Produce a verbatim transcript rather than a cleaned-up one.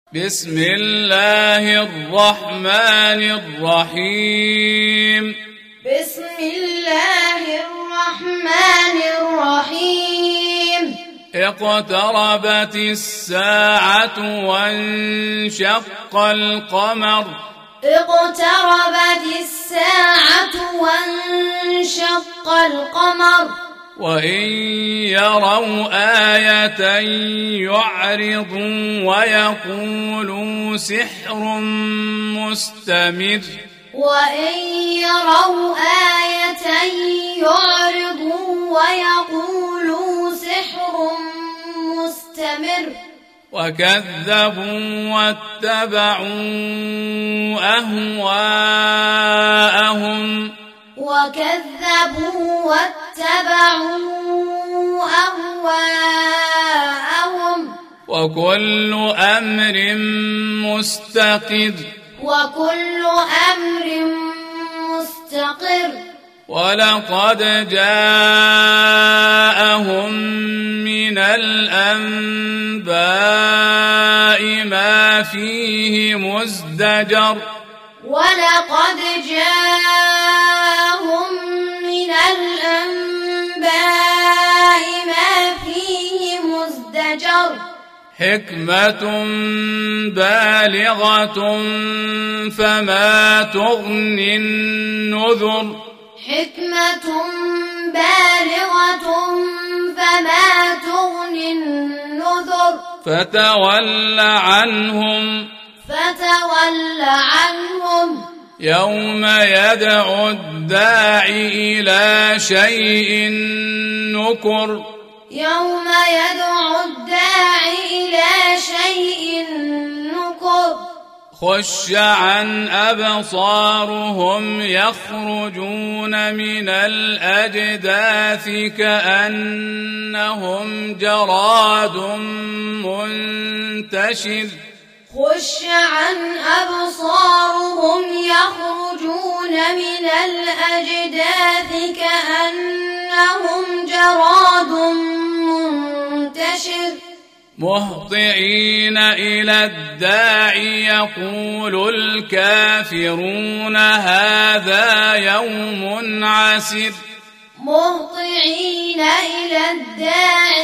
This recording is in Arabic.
بسم الله الرحمن الرحيم بسم الله الرحمن الرحيم اقتربت الساعة وانشق القمر اقتربت الساعة وانشق القمر وإن يروا آية يعرضوا ويقولوا سحر مستمر وإن يروا آية يعرضوا ويقولوا سحر مستمر وكذبوا واتبعوا أهواءهم وكذبوا واتبعوا أهواءهم وكل أمر مستقر وكل أمر مستقر ولقد جاءهم من الأنباء ما فيه مزدجر ولقد جاءهم من الأنباء ما فيه مزدجر حكمة بالغة فما تغني النذر حكمة بالغة فما تغني النذر فتول عنهم فتول عنهم يوم يدعو الداعي إلى شيء نكر يوم يدعو الداعي إلى شيء نكر خش عن أبصارهم يخرجون من الأجداث كأنهم جراد منتشر خش عن أبصارهم يخرجون من الأجداث كأنهم جراد منتشر مهطعين إلى الداعي يقول الكافرون هذا يوم عسر مهطعين إلى الداعي